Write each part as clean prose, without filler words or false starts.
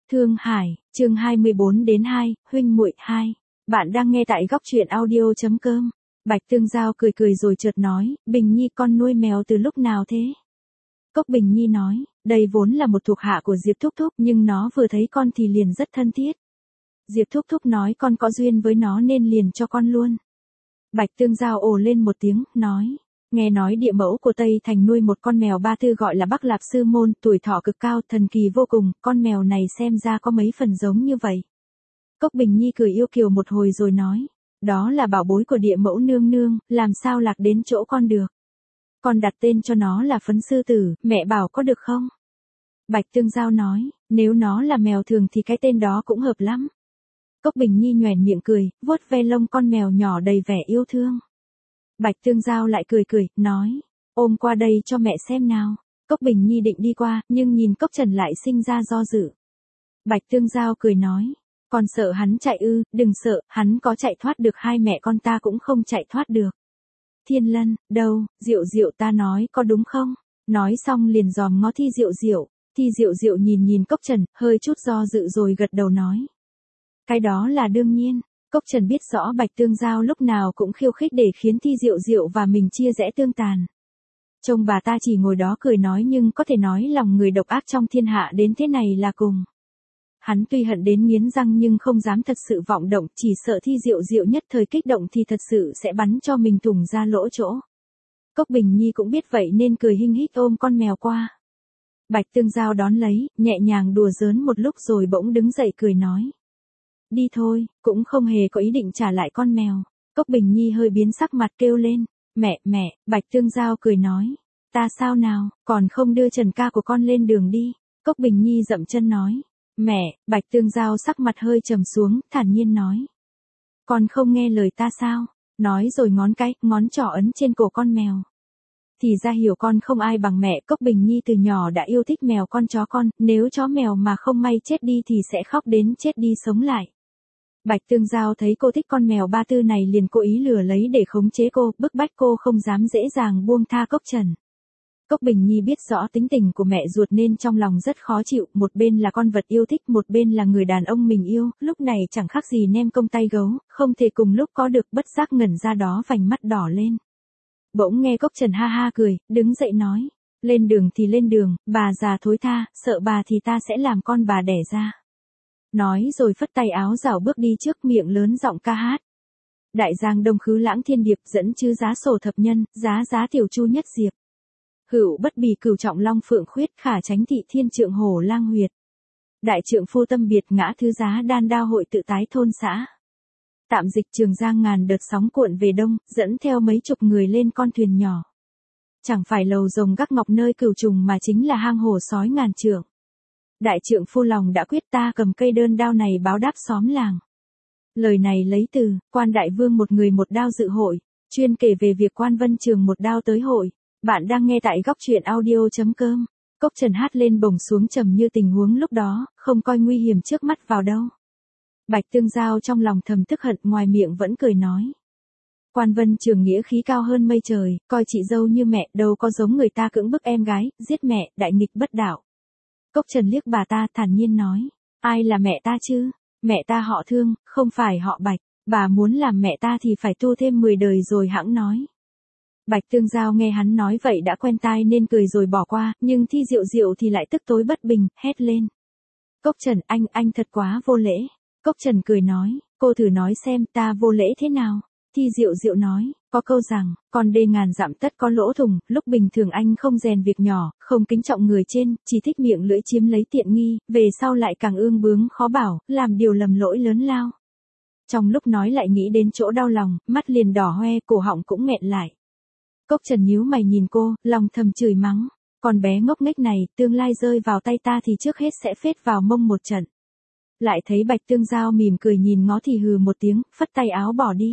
Thương Hải, chương 24-2, huynh muội 2. Bạn đang nghe tại góc truyện audio.com. Bạch Tương Giao cười cười rồi chợt nói, Bình Nhi con nuôi mèo từ lúc nào thế? Cốc Bình Nhi nói, đây vốn là một thuộc hạ của Diệp Thúc Thúc nhưng nó vừa thấy con thì liền rất thân thiết. Diệp Thúc Thúc nói con có duyên với nó nên liền cho con luôn. Bạch Tương Giao ồ lên một tiếng, nói. Nghe nói địa mẫu của Tây Thành nuôi một con mèo ba tư gọi là Bắc Lạp Sư Môn, tuổi thọ cực cao, thần kỳ vô cùng, con mèo này xem ra có mấy phần giống như vậy. Cốc Bình Nhi cười yêu kiều một hồi rồi nói, đó là bảo bối của địa mẫu nương nương, làm sao lạc đến chỗ con được. Con đặt tên cho nó là Phấn Sư Tử, mẹ bảo có được không? Bạch Tương Giao nói, nếu nó là mèo thường thì cái tên đó cũng hợp lắm. Cốc Bình Nhi nhoẻn miệng cười, vuốt ve lông con mèo nhỏ đầy vẻ yêu thương. Bạch Tương Giao lại cười cười, nói, ôm qua đây cho mẹ xem nào. Cốc Bình Nhi định đi qua, nhưng nhìn Cốc Trần lại sinh ra do dự. Bạch Tương Giao cười nói, con sợ hắn chạy ư, đừng sợ, hắn có chạy thoát được hai mẹ con ta cũng không chạy thoát được. Thiên Lân, đâu, Diệu Diệu ta nói có đúng không? Nói xong liền dòm ngó Thi Diệu Diệu. Thi Diệu Diệu nhìn Cốc Trần, hơi chút do dự rồi gật đầu nói. Cái đó là đương nhiên. Cốc Trần biết rõ Bạch Tương Giao lúc nào cũng khiêu khích để khiến Thi Diệu Diệu và mình chia rẽ tương tàn. Trông bà ta chỉ ngồi đó cười nói nhưng có thể nói lòng người độc ác trong thiên hạ đến thế này là cùng. Hắn tuy hận đến nghiến răng nhưng không dám thật sự vọng động, chỉ sợ Thi Diệu Diệu nhất thời kích động thì thật sự sẽ bắn cho mình thủng ra lỗ chỗ. Cốc Bình Nhi cũng biết vậy nên cười hinh hích ôm con mèo qua. Bạch Tương Giao đón lấy, nhẹ nhàng đùa giỡn một lúc rồi bỗng đứng dậy cười nói. Đi thôi, cũng không hề có ý định trả lại con mèo. Cốc Bình Nhi hơi biến sắc mặt kêu lên, mẹ, Bạch Tương Giao cười nói, ta sao nào, còn không đưa Trần ca của con lên đường đi. Cốc Bình Nhi dậm chân nói, mẹ, Bạch Tương Giao sắc mặt hơi trầm xuống, thản nhiên nói. Con không nghe lời ta sao, nói rồi ngón trỏ ấn trên cổ con mèo. Thì ra hiểu con không ai bằng mẹ. Cốc Bình Nhi từ nhỏ đã yêu thích mèo con chó con, nếu chó mèo mà không may chết đi thì sẽ khóc đến chết đi sống lại. Bạch Tương Giao thấy cô thích con mèo ba tư này liền cố ý lừa lấy để khống chế cô, bức bách cô không dám dễ dàng buông tha Cốc Trần. Cốc Bình Nhi biết rõ tính tình của mẹ ruột nên trong lòng rất khó chịu, một bên là con vật yêu thích, một bên là người đàn ông mình yêu, lúc này chẳng khác gì nem công tay gấu, không thể cùng lúc có được, bất giác ngẩn ra đó vành mắt đỏ lên. Bỗng nghe Cốc Trần ha ha cười, đứng dậy nói, lên đường thì lên đường, bà già thối tha, sợ bà thì ta sẽ làm con bà đẻ ra. Nói rồi phất tay áo rảo bước đi trước, miệng lớn giọng ca hát. Đại giang đông khứ lãng thiên điệp, dẫn chư giá sổ thập nhân, giá tiểu chu nhất diệp. Hữu bất bì cửu trọng long phượng khuyết, khả tránh thị thiên trượng hổ lang huyệt. Đại trượng phu tâm biệt, ngã thứ giá đan đao hội tự tái thôn xã. Tạm dịch Trường Giang ngàn đợt sóng cuộn về đông, dẫn theo mấy chục người lên con thuyền nhỏ. Chẳng phải lầu rồng gác ngọc nơi cửu trùng mà chính là hang hổ sói ngàn trượng. Đại trượng phu lòng đã quyết, ta cầm cây đơn đao này báo đáp xóm làng. Lời này lấy từ Quan Đại Vương một người một đao dự hội, chuyên kể về việc Quan Vân Trường một đao tới hội. Bạn đang nghe tại góc truyện audio.com. Cốc Trần hát lên bổng xuống trầm như tình huống lúc đó, không coi nguy hiểm trước mắt vào đâu. Bạch Tương Giao trong lòng thầm tức hận, ngoài miệng vẫn cười nói. Quan Vân Trường nghĩa khí cao hơn mây trời, coi chị dâu như mẹ, đâu có giống người ta cưỡng bức em gái, giết mẹ, đại nghịch bất đạo. Cốc Trần liếc bà ta thản nhiên nói, ai là mẹ ta chứ? Mẹ ta họ Thương, không phải họ Bạch, bà muốn làm mẹ ta thì phải tu thêm 10 đời rồi hẵng nói. Bạch Tương Giao nghe hắn nói vậy đã quen tai nên cười rồi bỏ qua, nhưng Thi Diệu Diệu thì lại tức tối bất bình, hét lên. Cốc Trần, anh thật quá vô lễ. Cốc Trần cười nói, cô thử nói xem ta vô lễ thế nào. Thi Diệu Diệu nói, có câu rằng, con đê ngàn dặm tất có lỗ thủng, lúc bình thường anh không rèn việc nhỏ, không kính trọng người trên, chỉ thích miệng lưỡi chiếm lấy tiện nghi, về sau lại càng ương bướng khó bảo, làm điều lầm lỗi lớn lao. Trong lúc nói lại nghĩ đến chỗ đau lòng, mắt liền đỏ hoe, cổ họng cũng nghẹn lại. Cốc Trần nhíu mày nhìn cô, lòng thầm chửi mắng, con bé ngốc nghếch này, tương lai rơi vào tay ta thì trước hết sẽ phết vào mông một trận. Lại thấy Bạch Tương Giao mỉm cười nhìn ngó thì hừ một tiếng, phất tay áo bỏ đi.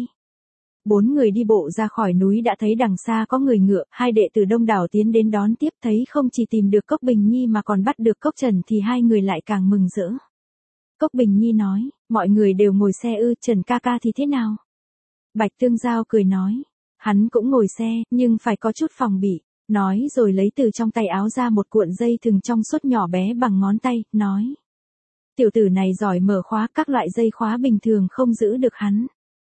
4 người đi bộ ra khỏi núi đã thấy đằng xa có người ngựa, hai đệ tử đông đảo tiến đến đón tiếp, thấy không chỉ tìm được Cốc Bình Nhi mà còn bắt được Cốc Trần thì hai người lại càng mừng rỡ. Cốc Bình Nhi nói, mọi người đều ngồi xe ư, Trần ca ca thì thế nào? Bạch Tương Giao cười nói, hắn cũng ngồi xe, nhưng phải có chút phòng bị. Nói rồi lấy từ trong tay áo ra một cuộn dây thừng trong suốt nhỏ bé bằng ngón tay, nói. Tiểu tử này giỏi mở khóa, các loại dây khóa bình thường không giữ được hắn.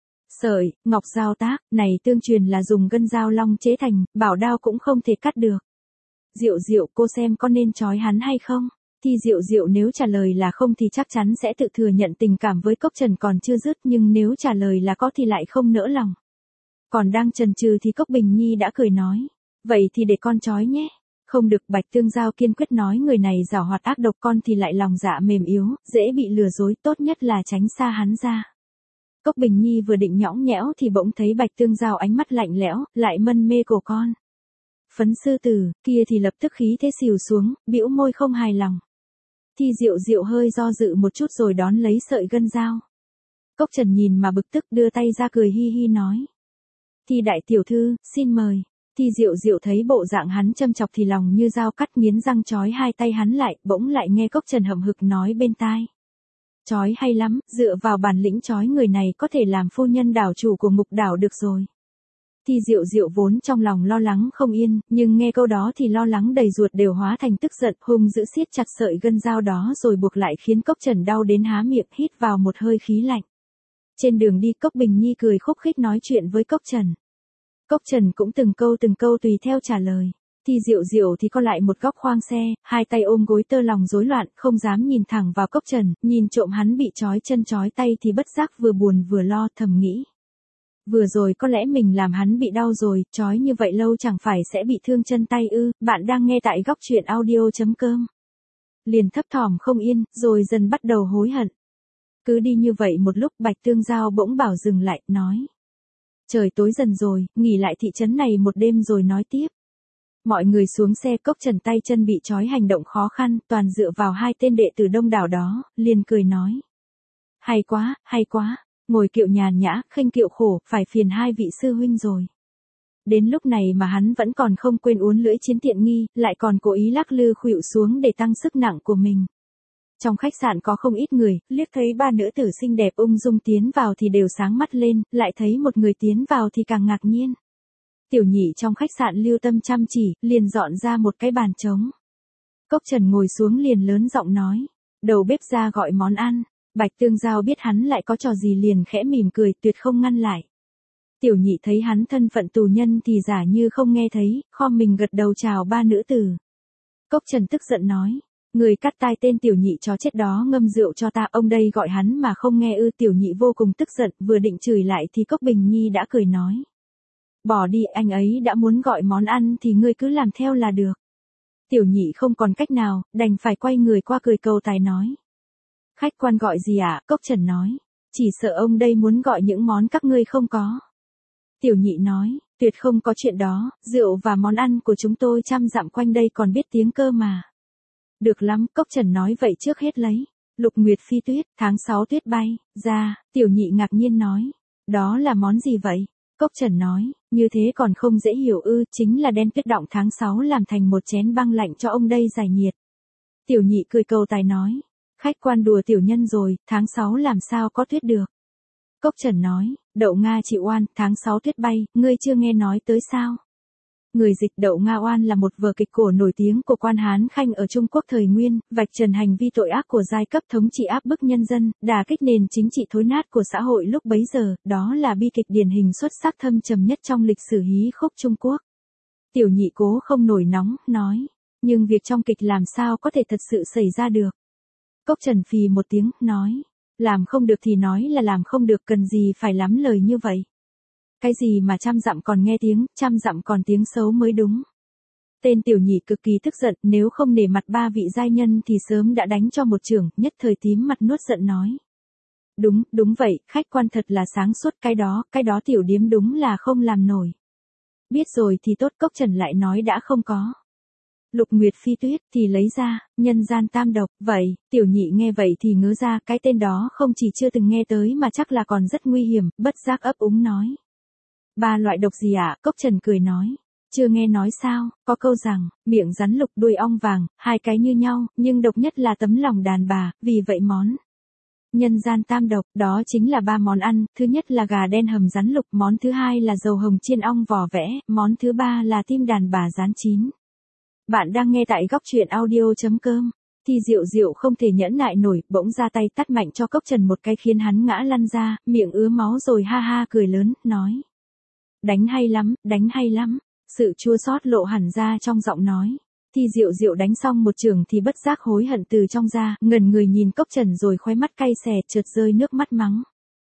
Sợi, ngọc dao tác, này tương truyền là dùng gân dao long chế thành, bảo đao cũng không thể cắt được. Diệu Diệu, cô xem có nên trói hắn hay không? Thì Diệu Diệu nếu trả lời là không thì chắc chắn sẽ tự thừa nhận tình cảm với Cốc Trần còn chưa dứt, nhưng nếu trả lời là có thì lại không nỡ lòng. Còn đang chần chừ thì Cốc Bình Nhi đã cười nói, vậy thì để con trói nhé. Không được, Bạch Tương Giao kiên quyết nói, người này giảo hoạt ác độc, con thì lại lòng dạ mềm yếu, dễ bị lừa dối, tốt nhất là tránh xa hắn ra. Cốc Bình Nhi vừa định nhõng nhẽo thì bỗng thấy Bạch Tương Giao ánh mắt lạnh lẽo, lại mân mê cổ con. Phấn sư tử, kia thì lập tức khí thế xìu xuống, bĩu môi không hài lòng. Thì Diệu Diệu hơi do dự một chút rồi đón lấy sợi gân dao. Cốc Trần nhìn mà bực tức, đưa tay ra cười hi hi nói. Thì đại tiểu thư, xin mời. Thì Diệu Diệu thấy bộ dạng hắn châm chọc thì lòng như dao cắt, nghiến răng trói hai tay hắn lại, bỗng lại nghe Cốc Trần hậm hực nói bên tai. Trói hay lắm, dựa vào bản lĩnh trói người này có thể làm phu nhân đảo chủ của Mục Đảo được rồi. Thì Diệu Diệu vốn trong lòng lo lắng không yên, nhưng nghe câu đó thì lo lắng đầy ruột đều hóa thành tức giận, hung dữ siết chặt sợi gân dao đó rồi buộc lại, khiến Cốc Trần đau đến há miệng, hít vào một hơi khí lạnh. Trên đường đi, Cốc Bình Nhi cười khúc khích nói chuyện với Cốc Trần. Cốc Trần cũng từng câu tùy theo trả lời. Thì Diệu Diệu thì co lại một góc khoang xe, hai tay ôm gối tơ lòng rối loạn, không dám nhìn thẳng vào Cốc Trần, nhìn trộm hắn bị trói chân trói tay thì bất giác vừa buồn vừa lo, thầm nghĩ. Vừa rồi có lẽ mình làm hắn bị đau rồi, trói như vậy lâu chẳng phải sẽ bị thương chân tay ư? Bạn đang nghe tại góc truyện audio.com. Liền thấp thỏm không yên, rồi dần bắt đầu hối hận. Cứ đi như vậy một lúc, Bạch Tương Giao bỗng bảo dừng lại, nói. Trời tối dần rồi, nghỉ lại thị trấn này một đêm rồi nói tiếp. Mọi người xuống xe, Cốc Trần tay chân bị trói hành động khó khăn, toàn dựa vào hai tên đệ tử đông đảo đó, liền cười nói. Hay quá, ngồi kiệu nhàn nhã, khênh kiệu khổ, phải phiền hai vị sư huynh rồi. Đến lúc này mà hắn vẫn còn không quên uốn lưỡi chiến tiện nghi, lại còn cố ý lắc lư khuỵu xuống để tăng sức nặng của mình. Trong khách sạn có không ít người, liếc thấy ba nữ tử xinh đẹp ung dung tiến vào thì đều sáng mắt lên, lại thấy một người tiến vào thì càng ngạc nhiên. Tiểu Nhị trong khách sạn lưu tâm chăm chỉ, liền dọn ra một cái bàn trống. Cốc Trần ngồi xuống liền lớn giọng nói, đầu bếp ra gọi món ăn. Bạch Tương Giao biết hắn lại có trò gì liền khẽ mỉm cười, tuyệt không ngăn lại. Tiểu Nhị thấy hắn thân phận tù nhân thì giả như không nghe thấy, khom mình gật đầu chào ba nữ tử. Cốc Trần tức giận nói, người cắt tai tên Tiểu Nhị chó chết đó ngâm rượu cho ta, ông đây gọi hắn mà không nghe ư? Tiểu Nhị vô cùng tức giận, vừa định chửi lại thì Cốc Bình Nhi đã cười nói. Bỏ đi, anh ấy đã muốn gọi món ăn thì ngươi cứ làm theo là được. Tiểu Nhị không còn cách nào, đành phải quay người qua cười cầu tài nói. Khách quan gọi gì ạ? Cốc Trần nói. Chỉ sợ ông đây muốn gọi những món các ngươi không có. Tiểu Nhị nói, tuyệt không có chuyện đó, rượu và món ăn của chúng tôi trăm dặm quanh đây còn biết tiếng cơ mà. Được lắm, Cốc Trần nói, vậy trước hết lấy. Lục Nguyệt Phi Tuyết, tháng 6 tuyết bay, ra. Tiểu Nhị ngạc nhiên nói. Đó là món gì vậy? Cốc Trần nói, như thế còn không dễ hiểu ư? Chính là đen tuyết động tháng 6 làm thành một chén băng lạnh cho ông đây giải nhiệt. Tiểu Nhị cười cầu tài nói. Khách quan đùa tiểu nhân rồi, tháng 6 làm sao có tuyết được. Cốc Trần nói, Đậu Nga chịu oan, tháng 6 tuyết bay, ngươi chưa nghe nói tới sao? Người dịch Đậu Nga oan là một vở kịch cổ nổi tiếng của quan Hán Khanh ở Trung Quốc thời Nguyên, vạch trần hành vi tội ác của giai cấp thống trị áp bức nhân dân, đả kích nền chính trị thối nát của xã hội lúc bấy giờ, đó là bi kịch điển hình xuất sắc thâm trầm nhất trong lịch sử hí khúc Trung Quốc. Tiểu Nhị cố không nổi nóng, nói, nhưng việc trong kịch làm sao có thể thật sự xảy ra được. Cốc Trần phì một tiếng, nói, làm không được thì nói là làm không được, cần gì phải lắm lời như vậy. Cái gì mà trăm dặm còn nghe tiếng, trăm dặm còn tiếng xấu mới đúng. Tên Tiểu Nhị cực kỳ tức giận, nếu không nể mặt ba vị giai nhân thì sớm đã đánh cho một chưởng, nhất thời tím mặt nuốt giận nói. Đúng vậy, khách quan thật là sáng suốt, cái đó tiểu điếm đúng là không làm nổi. Biết rồi thì tốt. Cốc Trần lại nói đã không có Lục Nguyệt Phi Tuyết thì lấy ra, nhân gian tam độc, vậy, Tiểu Nhị nghe vậy thì ngớ ra, cái tên đó không chỉ chưa từng nghe tới mà chắc là còn rất nguy hiểm, bất giác ấp úng nói. Ba loại độc gì ạ? Cốc Trần cười nói. Chưa nghe nói sao, có câu rằng, miệng rắn lục đuôi ong vàng, hai cái như nhau, nhưng độc nhất là tấm lòng đàn bà, vì vậy món nhân gian tam độc, đó chính là ba món ăn, thứ nhất là gà đen hầm rắn lục, món thứ hai là dầu hồng chiên ong vỏ vẽ, món thứ ba là tim đàn bà rán chín. Bạn đang nghe tại góc truyện audio.com. Thì Diệu Diệu không thể nhẫn nại nổi, bỗng ra tay tát mạnh cho Cốc Trần một cái khiến hắn ngã lăn ra, miệng ứa máu rồi ha ha cười lớn, nói. Đánh hay lắm, sự chua xót lộ hẳn ra trong giọng nói. Thì Diệu Diệu đánh xong một trường thì bất giác hối hận từ trong ra, ngẩn người nhìn Cốc Trần rồi khóe mắt cay xè chợt rơi nước mắt mắng.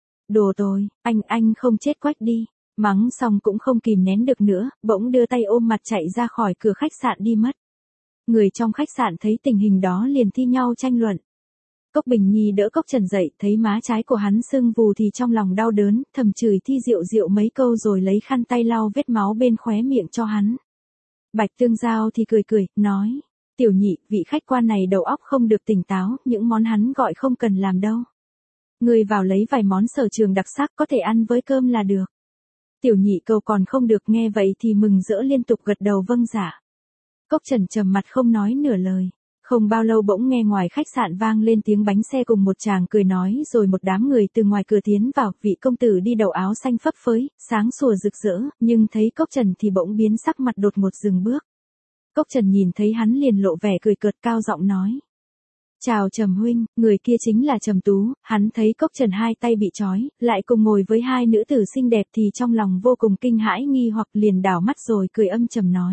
Đồ tồi, anh không chết quách đi. Mắng xong cũng không kìm nén được nữa, bỗng đưa tay ôm mặt chạy ra khỏi cửa khách sạn đi mất. Người trong khách sạn thấy tình hình đó liền thi nhau tranh luận. Cốc Bình Nhi đỡ Cốc Trần dậy, thấy má trái của hắn sưng vù thì trong lòng đau đớn, thầm chửi Thi Diệu Diệu mấy câu rồi lấy khăn tay lau vết máu bên khóe miệng cho hắn. Bạch Tương Giao thì cười, nói. Tiểu Nhị, vị khách quan này đầu óc không được tỉnh táo, những món hắn gọi không cần làm đâu. Người vào lấy vài món sở trường đặc sắc có thể ăn với cơm là được. Tiểu Nhị cầu còn không được, nghe vậy thì mừng rỡ liên tục gật đầu vâng dạ. Cốc Trần trầm mặt không nói nửa lời. Không bao lâu bỗng nghe ngoài khách sạn vang lên tiếng bánh xe cùng một chàng cười nói rồi một đám người từ ngoài cửa tiến vào, vị công tử đi đầu áo xanh phấp phới, sáng sủa rực rỡ, nhưng thấy Cốc Trần thì bỗng biến sắc mặt đột ngột dừng bước. Cốc Trần nhìn thấy hắn liền lộ vẻ cười cợt cao giọng nói. Chào Trầm huynh, người kia chính là Trầm Tú. Hắn thấy Cốc Trần hai tay bị trói, lại cùng ngồi với hai nữ tử xinh đẹp thì trong lòng vô cùng kinh hãi nghi hoặc liền đảo mắt rồi cười âm trầm nói.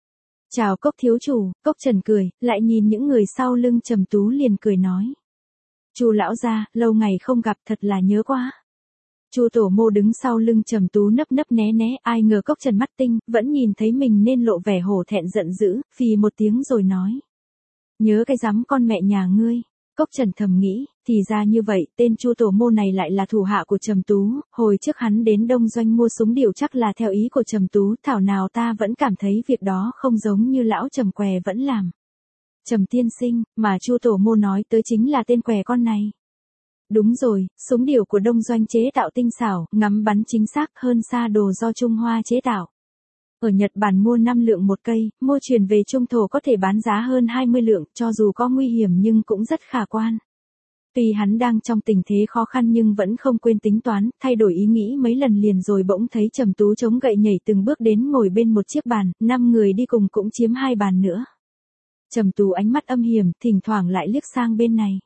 Chào Cốc thiếu chủ. Cốc Trần cười, lại nhìn những người sau lưng Trầm Tú liền cười nói. Chu lão gia, lâu ngày không gặp thật là nhớ quá. Chu Tổ Mô đứng sau lưng Trầm Tú nấp nấp né né, ai ngờ Cốc Trần mắt tinh, vẫn nhìn thấy mình nên lộ vẻ hổ thẹn giận dữ, phì một tiếng rồi nói. Nhớ cái dám con mẹ nhà ngươi. Cốc Trần thầm nghĩ, thì ra như vậy, tên Chu Tổ Mô này lại là thủ hạ của Trầm Tú, hồi trước hắn đến Đông Doanh mua súng điều chắc là theo ý của Trầm Tú, thảo nào ta vẫn cảm thấy việc đó không giống như lão Trầm què vẫn làm. Trầm tiên sinh, mà Chu Tổ Mô nói tới chính là tên què con này. Đúng rồi, súng điều của Đông Doanh chế tạo tinh xảo, ngắm bắn chính xác hơn xa đồ do Trung Hoa chế tạo. Ở Nhật Bản mua 5 lượng một cây, mua chuyển về Trung Thổ có thể bán giá hơn 20 lượng, cho dù có nguy hiểm nhưng cũng rất khả quan. Tuy hắn đang trong tình thế khó khăn nhưng vẫn không quên tính toán, thay đổi ý nghĩ mấy lần liền rồi bỗng thấy Trầm Tú chống gậy nhảy từng bước đến ngồi bên một chiếc bàn, 5 người đi cùng cũng chiếm 2 bàn nữa. Trầm Tú ánh mắt âm hiểm, thỉnh thoảng lại liếc sang bên này.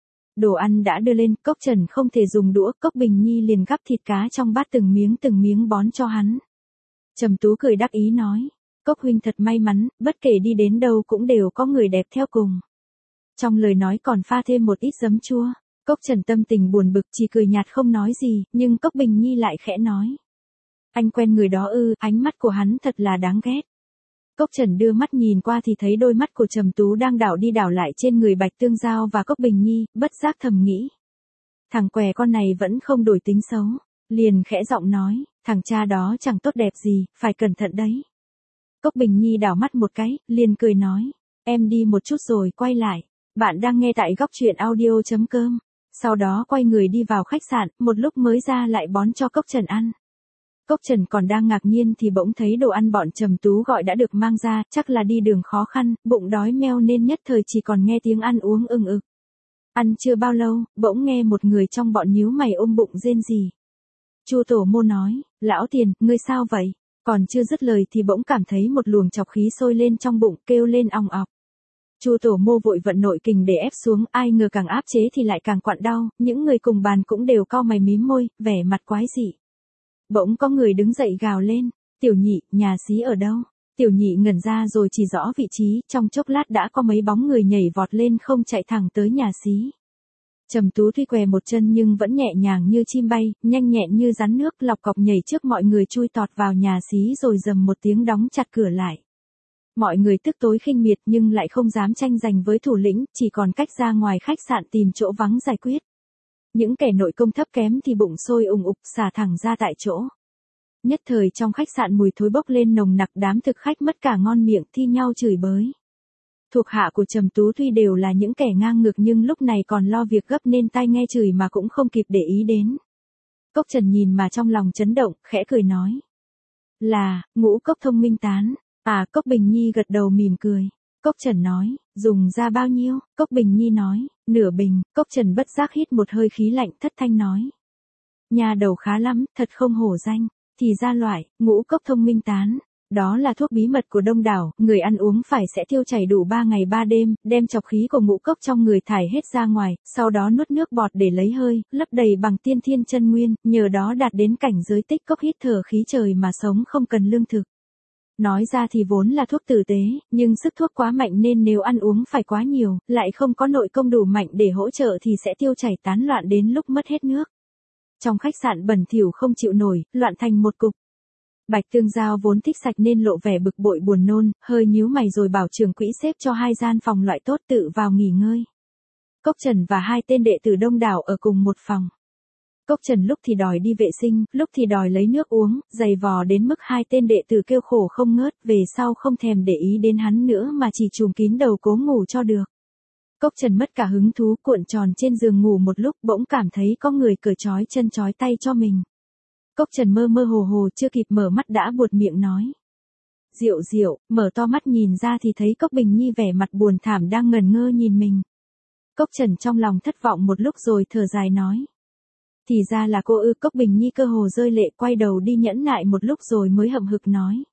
Đồ ăn đã đưa lên, Cốc Trần không thể dùng đũa, Cốc Bình Nhi liền gắp thịt cá trong bát từng miếng bón cho hắn. Trầm Tú cười đắc ý nói, Cốc huynh thật may mắn, bất kể đi đến đâu cũng đều có người đẹp theo cùng. Trong lời nói còn pha thêm một ít giấm chua. Cốc Trần tâm tình buồn bực chỉ cười nhạt không nói gì, nhưng Cốc Bình Nhi lại khẽ nói. Anh quen người đó ư? Ánh mắt của hắn thật là đáng ghét. Cốc Trần đưa mắt nhìn qua thì thấy đôi mắt của Trầm Tú đang đảo đi đảo lại trên người Bạch Tương Giao và Cốc Bình Nhi, bất giác thầm nghĩ. Thằng què con này vẫn không đổi tính xấu. Liền khẽ giọng nói, thằng cha đó chẳng tốt đẹp gì, phải cẩn thận đấy. Cốc Bình Nhi đảo mắt một cái, liền cười nói, em đi một chút rồi quay lại. Bạn đang nghe tại góc truyện audio.com. Sau đó quay người đi vào khách sạn, một lúc mới ra lại bón cho Cốc Trần ăn. Cốc Trần còn đang ngạc nhiên thì bỗng thấy đồ ăn bọn Trầm Tú gọi đã được mang ra, chắc là đi đường khó khăn, bụng đói meo nên nhất thời chỉ còn nghe tiếng ăn uống ưng ực. Ăn chưa bao lâu, bỗng nghe một người trong bọn nhíu mày ôm bụng rên rỉ. Chu Tổ Mô nói, lão Tiền, ngươi sao vậy? Còn chưa dứt lời thì bỗng cảm thấy một luồng chọc khí sôi lên trong bụng, kêu lên ong ọc. Chu Tổ Mô vội vận nội kình để ép xuống, ai ngờ càng áp chế thì lại càng quặn đau, những người cùng bàn cũng đều cau mày mím môi, vẻ mặt quái dị. Bỗng có người đứng dậy gào lên, Tiểu Nhị, nhà xí ở đâu? Tiểu Nhị ngẩn ra rồi chỉ rõ vị trí, trong chốc lát đã có mấy bóng người nhảy vọt lên không chạy thẳng tới nhà xí. Trầm Tú tuy què một chân nhưng vẫn nhẹ nhàng như chim bay, nhanh nhẹn như rắn nước, lọc cọc nhảy trước mọi người chui tọt vào nhà xí rồi rầm một tiếng đóng chặt cửa lại. Mọi người tức tối khinh miệt nhưng lại không dám tranh giành với thủ lĩnh, chỉ còn cách ra ngoài khách sạn tìm chỗ vắng giải quyết. Những kẻ nội công thấp kém thì bụng sôi ùng ục xả thẳng ra tại chỗ. Nhất thời trong khách sạn mùi thối bốc lên nồng nặc, đám thực khách mất cả ngon miệng thi nhau chửi bới. Thuộc hạ của Trầm Tú tuy đều là những kẻ ngang ngược nhưng lúc này còn lo việc gấp nên tai nghe chửi mà cũng không kịp để ý đến. Cốc Trần nhìn mà trong lòng chấn động, khẽ cười nói. Là, Ngũ Cốc Thông Minh Tán. À, Cốc Bình Nhi gật đầu mỉm cười. Cốc Trần nói, dùng ra bao nhiêu? Cốc Bình Nhi nói, nửa bình. Cốc Trần bất giác hít một hơi khí lạnh, thất thanh nói. Nhà đầu khá lắm, thật không hổ danh. Thì ra loại, Ngũ Cốc Thông Minh Tán. Đó là thuốc bí mật của đông đảo, người ăn uống phải sẽ tiêu chảy đủ 3 ngày 3 đêm, đem trọc khí của ngũ cốc trong người thải hết ra ngoài, sau đó nuốt nước bọt để lấy hơi, lấp đầy bằng tiên thiên chân nguyên, nhờ đó đạt đến cảnh giới tích cốc hít thở khí trời mà sống không cần lương thực. Nói ra thì vốn là thuốc tử tế, nhưng sức thuốc quá mạnh nên nếu ăn uống phải quá nhiều, lại không có nội công đủ mạnh để hỗ trợ thì sẽ tiêu chảy tán loạn đến lúc mất hết nước. Trong khách sạn bẩn thỉu không chịu nổi, loạn thành một cục. Bạch Tương Giao vốn thích sạch nên lộ vẻ bực bội buồn nôn, hơi nhíu mày rồi bảo trưởng quỹ xếp cho 2 gian phòng loại tốt tự vào nghỉ ngơi. Cốc Trần và 2 tên đệ tử đông đảo ở cùng một phòng. Cốc Trần lúc thì đòi đi vệ sinh, lúc thì đòi lấy nước uống, giày vò đến mức 2 tên đệ tử kêu khổ không ngớt, về sau không thèm để ý đến hắn nữa mà chỉ trùm kín đầu cố ngủ cho được. Cốc Trần mất cả hứng thú cuộn tròn trên giường ngủ một lúc bỗng cảm thấy có người cởi trói chân trói tay cho mình. Cốc Trần mơ mơ hồ hồ chưa kịp mở mắt đã buột miệng nói. Diệu Diệu, mở to mắt nhìn ra thì thấy Cốc Bình Nhi vẻ mặt buồn thảm đang ngẩn ngơ nhìn mình. Cốc Trần trong lòng thất vọng một lúc rồi thở dài nói. Thì ra là cô ư. Cốc Bình Nhi cơ hồ rơi lệ quay đầu đi nhẫn nại một lúc rồi mới hậm hực nói.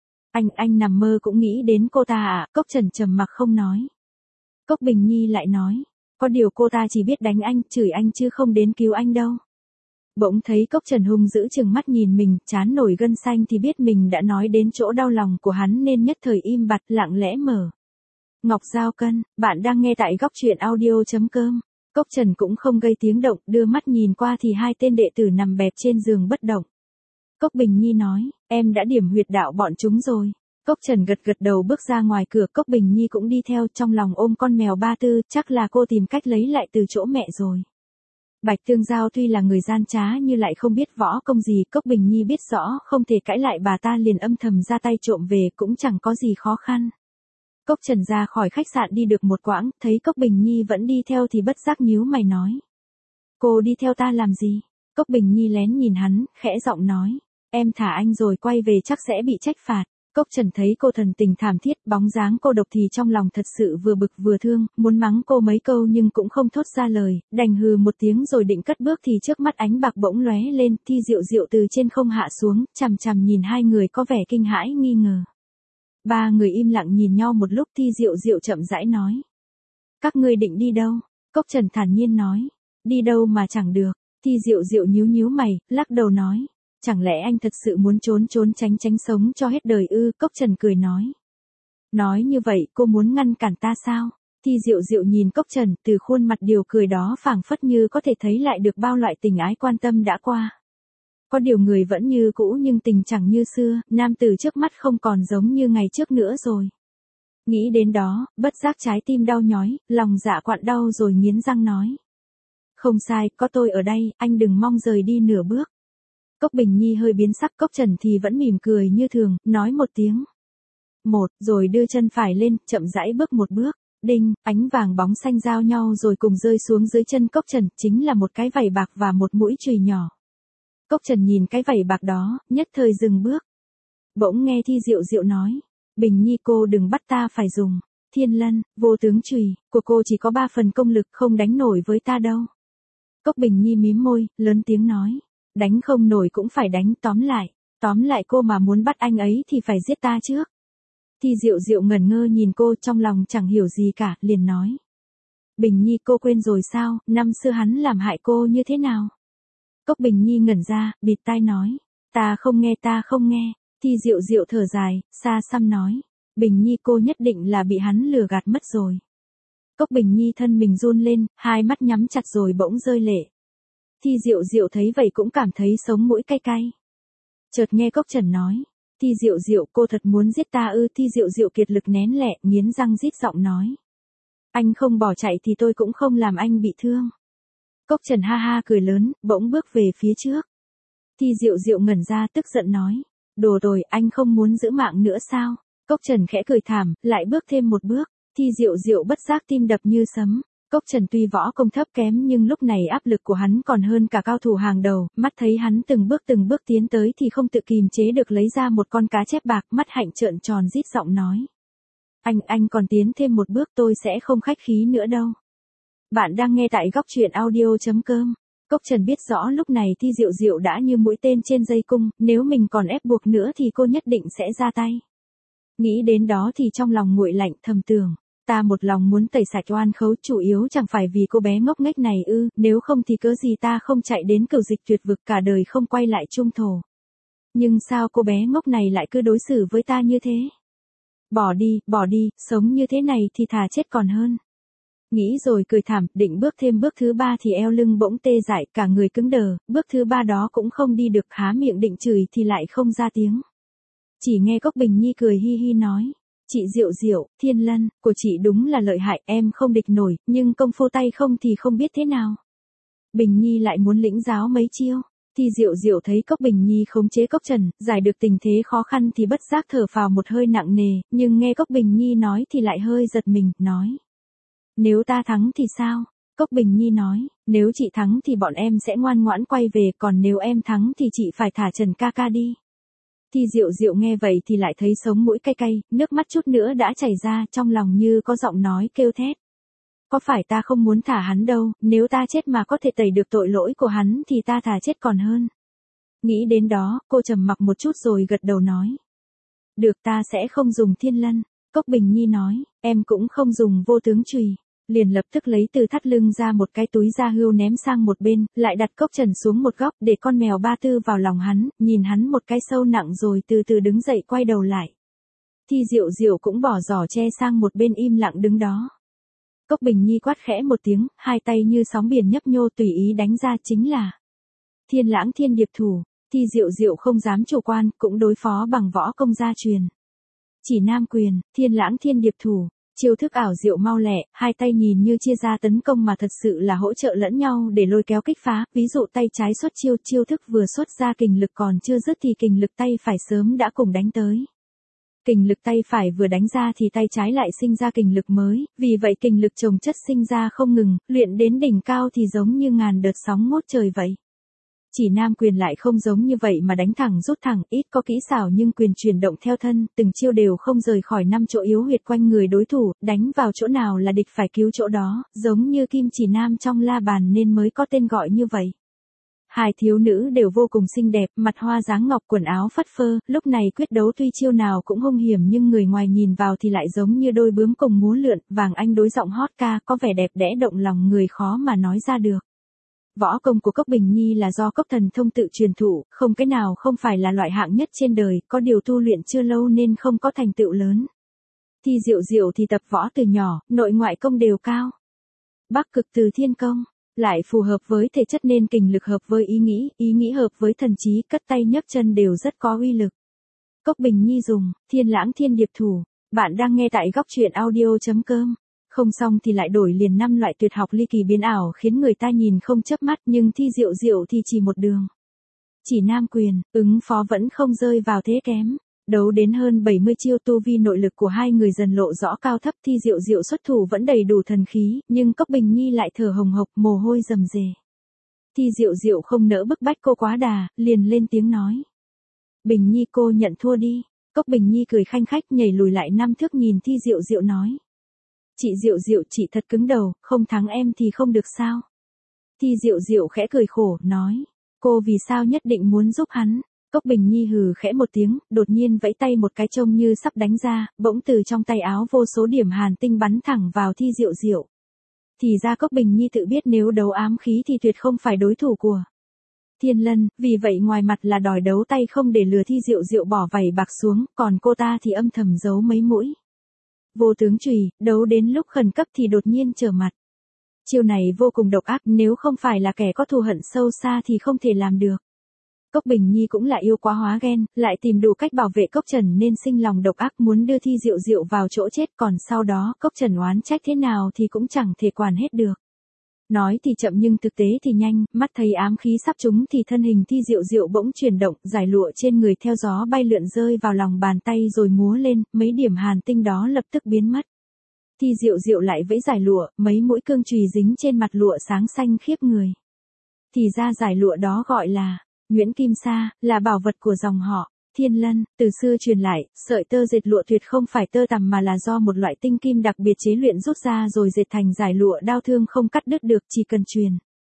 Anh nằm mơ cũng nghĩ đến cô ta à? Cốc Trần trầm mặc không nói. Cốc Bình Nhi lại nói. Có điều cô ta chỉ biết đánh anh, chửi anh chứ không đến cứu anh đâu. Bỗng thấy Cốc Trần hung dữ chừng mắt nhìn mình, trán nổi gân xanh thì biết mình đã nói đến chỗ đau lòng của hắn nên nhất thời im bặt lặng lẽ mở. Ngọc Giao Cân, bạn đang nghe tại góc truyện audio.com. Cốc Trần cũng không gây tiếng động, đưa mắt nhìn qua thì 2 tên đệ tử nằm bẹp trên giường bất động. Cốc Bình Nhi nói, em đã điểm huyệt đạo bọn chúng rồi. Cốc Trần gật gật đầu bước ra ngoài cửa, Cốc Bình Nhi cũng đi theo trong lòng ôm con mèo Ba Tư, chắc là cô tìm cách lấy lại từ chỗ mẹ rồi. Bạch Tương Giao tuy là người gian trá nhưng lại không biết võ công gì, Cốc Bình Nhi biết rõ không thể cãi lại bà ta liền âm thầm ra tay trộm về cũng chẳng có gì khó khăn. Cốc Trần ra khỏi khách sạn đi được một quãng, thấy Cốc Bình Nhi vẫn đi theo thì bất giác nhíu mày nói. Cô đi theo ta làm gì? Cốc Bình Nhi lén nhìn hắn, khẽ giọng nói. Em thả anh rồi quay về chắc sẽ bị trách phạt. Cốc Trần thấy cô thần tình thảm thiết, bóng dáng cô độc thì trong lòng thật sự vừa bực vừa thương, muốn mắng cô mấy câu nhưng cũng không thốt ra lời, đành hừ một tiếng rồi định cất bước thì trước mắt ánh bạc bỗng lóe lên, Thi Diệu Diệu từ trên không hạ xuống, chằm chằm nhìn 2 người có vẻ kinh hãi nghi ngờ. 3 người im lặng nhìn nhau một lúc, Thi Diệu Diệu chậm rãi nói. Các ngươi định đi đâu? Cốc Trần thản nhiên nói. Đi đâu mà chẳng được. Thi Diệu Diệu nhíu mày, lắc đầu nói. Chẳng lẽ anh thật sự muốn trốn tránh sống cho hết đời ư? Cốc Trần cười nói. Nói như vậy cô muốn ngăn cản ta sao? Thi Diệu Diệu nhìn Cốc Trần, từ khuôn mặt điều cười đó phảng phất như có thể thấy lại được bao loại tình ái quan tâm đã qua. Có điều người vẫn như cũ nhưng tình chẳng như xưa, nam tử trước mắt không còn giống như ngày trước nữa rồi. Nghĩ đến đó, bất giác trái tim đau nhói, lòng dạ quặn đau rồi nghiến răng nói. Không sai, có tôi ở đây, anh đừng mong rời đi nửa bước. Cốc Bình Nhi hơi biến sắc, Cốc Trần thì vẫn mỉm cười như thường, nói một tiếng. Một, rồi đưa chân phải lên, chậm rãi bước một bước. Đinh, ánh vàng bóng xanh giao nhau rồi cùng rơi xuống dưới chân Cốc Trần, chính là một cái vảy bạc và một mũi chùy nhỏ. Cốc Trần nhìn cái vảy bạc đó, nhất thời dừng bước. Bỗng nghe Thi Diệu Diệu nói. Bình Nhi cô đừng bắt ta phải dùng. Thiên Lân, vô tướng chùy của cô chỉ có 3 phần công lực không đánh nổi với ta đâu. Cốc Bình Nhi mím môi, lớn tiếng nói. Đánh không nổi cũng phải đánh, tóm lại cô mà muốn bắt anh ấy thì phải giết ta trước. Thi Diệu Diệu ngẩn ngơ nhìn cô trong lòng chẳng hiểu gì cả, liền nói. Bình Nhi cô quên rồi sao, năm xưa hắn làm hại cô như thế nào? Cốc Bình Nhi ngẩn ra, bịt tai nói. Ta không nghe. Thi Diệu Diệu thở dài, xa xăm nói. Bình Nhi cô nhất định là bị hắn lừa gạt mất rồi. Cốc Bình Nhi thân mình run lên, 2 mắt nhắm chặt rồi bỗng rơi lệ. Thi Diệu Diệu thấy vậy cũng cảm thấy sống mũi cay cay. Chợt nghe Cốc Trần nói. Thi Diệu Diệu cô thật muốn giết ta ư? Thi Diệu Diệu kiệt lực nén lệ, nghiến răng rít giọng nói. Anh không bỏ chạy thì tôi cũng không làm anh bị thương. Cốc Trần ha ha cười lớn, bỗng bước về phía trước. Thi Diệu Diệu ngẩn ra tức giận nói. Đồ rồi, anh không muốn giữ mạng nữa sao? Cốc Trần khẽ cười thảm, lại bước thêm một bước. Thi Diệu Diệu bất giác tim đập như sấm. Cốc Trần tuy võ công thấp kém nhưng lúc này áp lực của hắn còn hơn cả cao thủ hàng đầu, mắt thấy hắn từng bước tiến tới thì không tự kìm chế được lấy ra một con cá chép bạc, mắt hạnh trợn tròn rít giọng nói. Anh còn tiến thêm một bước tôi sẽ không khách khí nữa đâu. Bạn đang nghe tại góc truyện audio.com. Cốc Trần biết rõ lúc này Thi Diệu Diệu đã như mũi tên trên dây cung, nếu mình còn ép buộc nữa thì cô nhất định sẽ ra tay. Nghĩ đến đó thì trong lòng nguội lạnh thầm tưởng, ta một lòng muốn tẩy sạch oan khấu, chủ yếu chẳng phải vì cô bé ngốc nghếch này ư, nếu không thì cớ gì ta không chạy đến Cửu Dịch Tuyệt Vực cả đời không quay lại trung thổ. Nhưng sao cô bé ngốc này lại cứ đối xử với ta như thế? Bỏ đi, sống như thế này thì thà chết còn hơn. Nghĩ rồi cười thảm, định bước thêm bước thứ 3 thì eo lưng bỗng tê dại, cả người cứng đờ, bước thứ 3 đó cũng không đi được, há miệng định chửi thì lại không ra tiếng. Chỉ nghe Cốc Bình Nhi cười hi hi nói, chị Diệu Diệu, Thiên Lân, của chị đúng là lợi hại, em không địch nổi, nhưng công phu tay không thì không biết thế nào. Bình Nhi lại muốn lĩnh giáo mấy chiêu. Thì Diệu Diệu thấy Cốc Bình Nhi khống chế Cốc Trần, giải được tình thế khó khăn thì bất giác thở phào một hơi nặng nề, nhưng nghe Cốc Bình Nhi nói thì lại hơi giật mình, nói. Nếu ta thắng thì sao? Cốc Bình Nhi nói, nếu chị thắng thì bọn em sẽ ngoan ngoãn quay về, còn nếu em thắng thì chị phải thả Trần ca ca đi. Thì Diệu Diệu nghe vậy thì lại thấy sống mũi cay cay, nước mắt chút nữa đã chảy ra, trong lòng như có giọng nói kêu thét. Có phải ta không muốn thả hắn đâu, nếu ta chết mà có thể tẩy được tội lỗi của hắn thì ta thả chết còn hơn. Nghĩ đến đó, cô trầm mặc một chút rồi gật đầu nói. Được, ta sẽ không dùng Thiên Lân. Cốc Bình Nhi nói, em cũng không dùng Vô Tướng Chùy. Liền lập tức lấy từ thắt lưng ra một cái túi da hươu ném sang một bên, lại đặt Cốc Trần xuống một góc để con mèo Ba Tư vào lòng hắn, nhìn hắn một cái sâu nặng rồi từ từ đứng dậy quay đầu lại. Thì Diệu Diệu cũng bỏ giỏ tre sang một bên im lặng đứng đó. Cốc Bình Nhi quát khẽ một tiếng, hai tay như sóng biển nhấp nhô tùy ý đánh ra, chính là Thiên Lãng Thiên Điệp Thủ. Thì Diệu Diệu không dám chủ quan, cũng đối phó bằng võ công gia truyền. Chỉ Nam Quyền, Thiên Lãng Thiên Điệp Thủ, chiêu thức ảo diệu mau lẹ, hai tay nhìn như chia ra tấn công mà thật sự là hỗ trợ lẫn nhau để lôi kéo kích phá, ví dụ tay trái xuất chiêu, chiêu thức vừa xuất ra kình lực còn chưa dứt thì kình lực tay phải sớm đã cùng đánh tới. Kình lực tay phải vừa đánh ra thì tay trái lại sinh ra kình lực mới, vì vậy kình lực chồng chất sinh ra không ngừng, luyện đến đỉnh cao thì giống như ngàn đợt sóng ngút trời vậy. Chỉ Nam Quyền lại không giống như vậy mà đánh thẳng rút thẳng, ít có kỹ xảo nhưng quyền chuyển động theo thân, từng chiêu đều không rời khỏi 5 chỗ yếu huyệt quanh người đối thủ, đánh vào chỗ nào là địch phải cứu chỗ đó, giống như Kim Chỉ Nam trong La Bàn nên mới có tên gọi như vậy. Hai thiếu nữ đều vô cùng xinh đẹp, mặt hoa dáng ngọc, quần áo phất phơ, lúc này quyết đấu tuy chiêu nào cũng hung hiểm nhưng người ngoài nhìn vào thì lại giống như đôi bướm cùng múa lượn, Vàng Anh đối giọng hót ca, có vẻ đẹp đẽ động lòng người khó mà nói ra được. Võ công của Cốc Bình Nhi là do Cốc Thần Thông tự truyền thụ, không cái nào không phải là loại hạng nhất trên đời, có điều tu luyện chưa lâu nên không có thành tựu lớn. Thì Diệu Diệu thì tập võ từ nhỏ, nội ngoại công đều cao. Bắc Cực Từ Thiên Công, lại phù hợp với thể chất nên kình lực hợp với ý nghĩ hợp với thần trí, cất tay nhấc chân đều rất có uy lực. Cốc Bình Nhi dùng Thiên Lãng Thiên Điệp Thủ. Bạn đang nghe tại góc truyện audio.com. Không xong thì lại đổi liền 5 loại tuyệt học ly kỳ biến ảo khiến người ta nhìn không chớp mắt, nhưng Thi Diệu Diệu thì chỉ một đường. Chỉ Nam Quyền, ứng phó vẫn không rơi vào thế kém. Đấu đến hơn 70 chiêu, tu vi nội lực của hai người dần lộ rõ cao thấp. Thi Diệu Diệu xuất thủ vẫn đầy đủ thần khí, nhưng Cốc Bình Nhi lại thở hồng hộc, mồ hôi rầm rề. Thi Diệu Diệu không nỡ bức bách cô quá đà, liền lên tiếng nói. Bình Nhi cô nhận thua đi. Cốc Bình Nhi cười khanh khách nhảy lùi lại 5 thước nhìn Thi Diệu Diệu nói. Chị Diệu Diệu, chị thật cứng đầu, không thắng em thì không được sao? Thi Diệu Diệu khẽ cười khổ, nói. Cô vì sao nhất định muốn giúp hắn? Cốc Bình Nhi hừ khẽ một tiếng, đột nhiên vẫy tay một cái trông như sắp đánh ra, bỗng từ trong tay áo vô số điểm hàn tinh bắn thẳng vào Thi Diệu Diệu. Thì ra Cốc Bình Nhi tự biết nếu đấu ám khí thì tuyệt không phải đối thủ của Thiên Lân, vì vậy ngoài mặt là đòi đấu tay không để lừa Thi Diệu Diệu bỏ vảy bạc xuống, còn cô ta thì âm thầm giấu mấy mũi. Vô Tướng Chùy, đấu đến lúc khẩn cấp thì đột nhiên trở mặt. Chiêu này vô cùng độc ác, nếu không phải là kẻ có thù hận sâu xa thì không thể làm được. Cốc Bình Nhi cũng là yêu quá hóa ghen, lại tìm đủ cách bảo vệ Cốc Trần nên sinh lòng độc ác muốn đưa Thi Diệu Diệu vào chỗ chết, còn sau đó Cốc Trần oán trách thế nào thì cũng chẳng thể quản hết được. Nói thì chậm nhưng thực tế thì nhanh, mắt thấy ám khí sắp trúng thì thân hình Thi Diệu Diệu bỗng chuyển động, giải lụa trên người theo gió bay lượn rơi vào lòng bàn tay rồi múa lên, mấy điểm hàn tinh đó lập tức biến mất. Thi Diệu Diệu lại vẫy giải lụa, mấy mũi cương chùy dính trên mặt lụa sáng xanh khiếp người. Thì ra giải lụa đó gọi là Nguyễn Kim Sa, là bảo vật của dòng họ Thiên Lân, từ xưa truyền lại, sợi tơ dệt lụa tuyệt không phải tơ tằm mà là do một loại tinh kim đặc biệt chế luyện rút ra rồi dệt thành giải lụa đao thương không cắt đứt được, chỉ cần truyền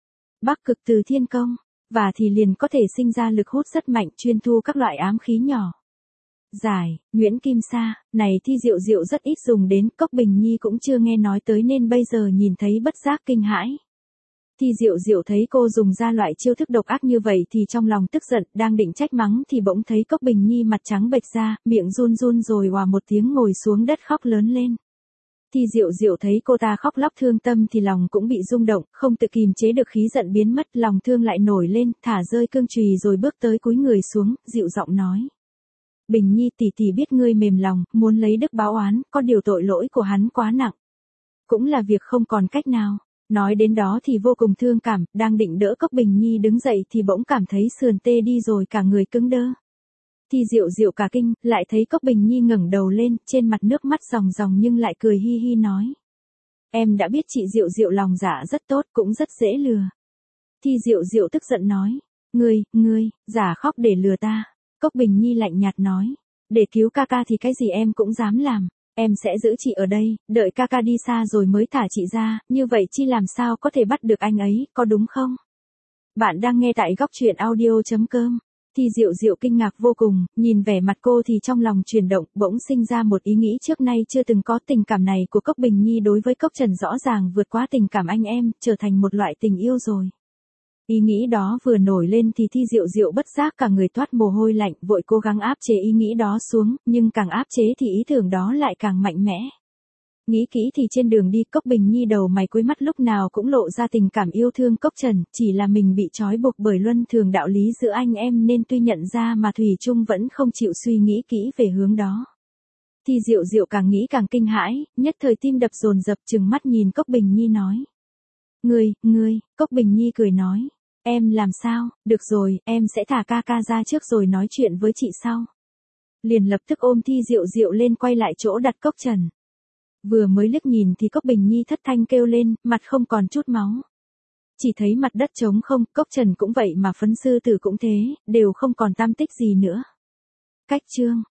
Bắc cực từ thiên công, và thì liền có thể sinh ra lực hút rất mạnh chuyên thu các loại ám khí nhỏ. Giải, nhuyễn kim sa, này Thi Diệu Diệu rất ít dùng đến, Cốc Bình Nhi cũng chưa nghe nói tới nên bây giờ nhìn thấy bất giác kinh hãi. Thi Diệu Diệu thấy cô dùng ra loại chiêu thức độc ác như vậy thì trong lòng tức giận, đang định trách mắng thì bỗng thấy Cốc Bình Nhi mặt trắng bệch ra, miệng run run rồi òa một tiếng ngồi xuống đất khóc lớn lên. Thi Diệu Diệu thấy cô ta khóc lóc thương tâm thì lòng cũng bị rung động, không tự kìm chế được khí giận biến mất, lòng thương lại nổi lên, thả rơi cương chùy rồi bước tới cúi người xuống, dịu giọng nói. Bình Nhi tỷ tỷ biết ngươi mềm lòng, muốn lấy đức báo oán, có điều tội lỗi của hắn quá nặng. Cũng là việc không còn cách nào. Nói đến đó thì vô cùng thương cảm, đang định đỡ Cốc Bình Nhi đứng dậy thì bỗng cảm thấy sườn tê đi rồi cả người cứng đơ. Thi Diệu Diệu cả kinh, lại thấy Cốc Bình Nhi ngẩng đầu lên, trên mặt nước mắt ròng ròng nhưng lại cười hi hi nói. Em đã biết chị Diệu Diệu lòng dạ rất tốt, cũng rất dễ lừa. Thi Diệu Diệu tức giận nói. Ngươi, giả khóc để lừa ta. Cốc Bình Nhi lạnh nhạt nói. Để cứu ca ca thì cái gì em cũng dám làm. Em sẽ giữ chị ở đây, đợi ca ca đi xa rồi mới thả chị ra, như vậy chi làm sao có thể bắt được anh ấy, có đúng không? Bạn đang nghe tại góc truyện audio.com. Thi Diệu Diệu kinh ngạc vô cùng, nhìn vẻ mặt cô thì trong lòng chuyển động, bỗng sinh ra một ý nghĩ trước nay chưa từng có. Tình cảm này của Cốc Bình Nhi đối với Cốc Trần rõ ràng vượt quá tình cảm anh em, trở thành một loại tình yêu rồi. Ý nghĩ đó vừa nổi lên thì Thi Diệu Diệu bất giác cả người toát mồ hôi lạnh, vội cố gắng áp chế ý nghĩ đó xuống, nhưng càng áp chế thì ý tưởng đó lại càng mạnh mẽ. Nghĩ kỹ thì trên đường đi Cốc Bình Nhi đầu mày cuối mắt lúc nào cũng lộ ra tình cảm yêu thương Cốc Trần, chỉ là mình bị trói buộc bởi luân thường đạo lý giữa anh em nên tuy nhận ra mà thủy chung vẫn không chịu suy nghĩ kỹ về hướng đó. Thi Diệu Diệu càng nghĩ càng kinh hãi, nhất thời tim đập dồn dập, trừng mắt nhìn Cốc Bình Nhi nói. Ngươi, Cốc Bình Nhi cười nói. Em làm sao, được rồi, em sẽ thả ca ca ra trước rồi nói chuyện với chị sau. Liền lập tức ôm Thi Diệu Diệu lên quay lại chỗ đặt Cốc Trần. Vừa mới liếc nhìn thì Cốc Bình Nhi thất thanh kêu lên, mặt không còn chút máu. Chỉ thấy mặt đất trống không, Cốc Trần cũng vậy mà Phấn Sư Tử cũng thế, đều không còn tăm tích gì nữa. Cách chương